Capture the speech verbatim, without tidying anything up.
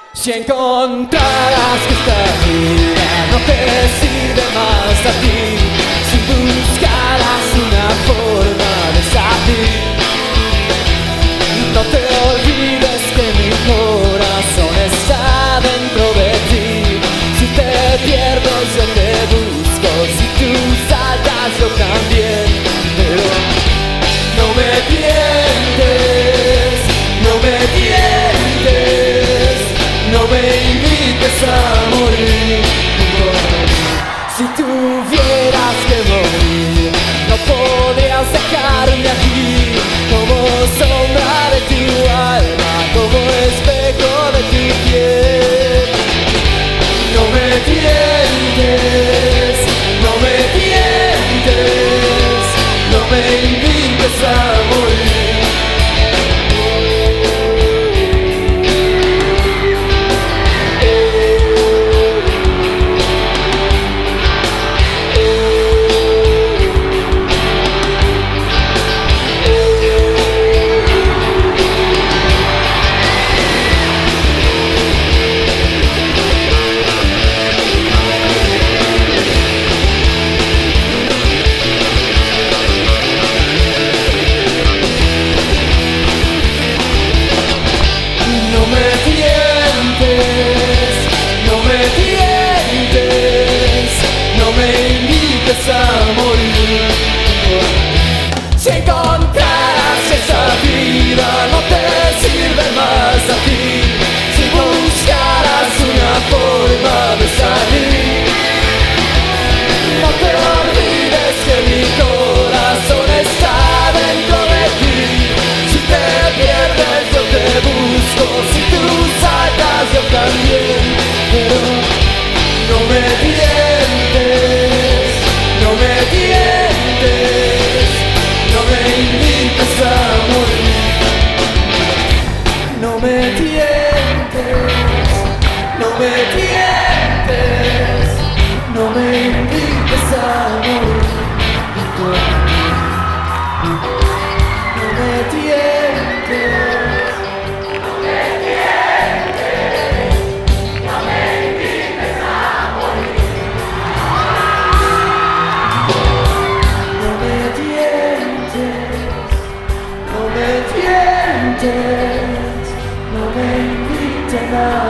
Si encontraras que esta vida no te sirve más a ti, si buscaras una forma de salir, no te olvides que mi corazón está dentro de ti. Si te pierdo yo te busco, si tú saltas yo también. Pero no me tientes, no me tientes, no me invites a morir. Si tuvieras que morir, no podrías sacarme aquí, como sombra de tu alma, como espejo de tu piel. No me tientes, no me tientes, no me invites a morir. A morir. Si encontraras esa vida no te sirve más a ti, si buscaras una forma de salir, no te olvides que mi corazón está dentro de ti. Si te pierdes yo te busco, si tú saltas yo también. Pero no me tientes, no me tientes, no me invites a morir. No me tientes, no me tientes, no me invites a morir. No me tientes, no me tientes, no me invites a morir. No me tientes, no me invites a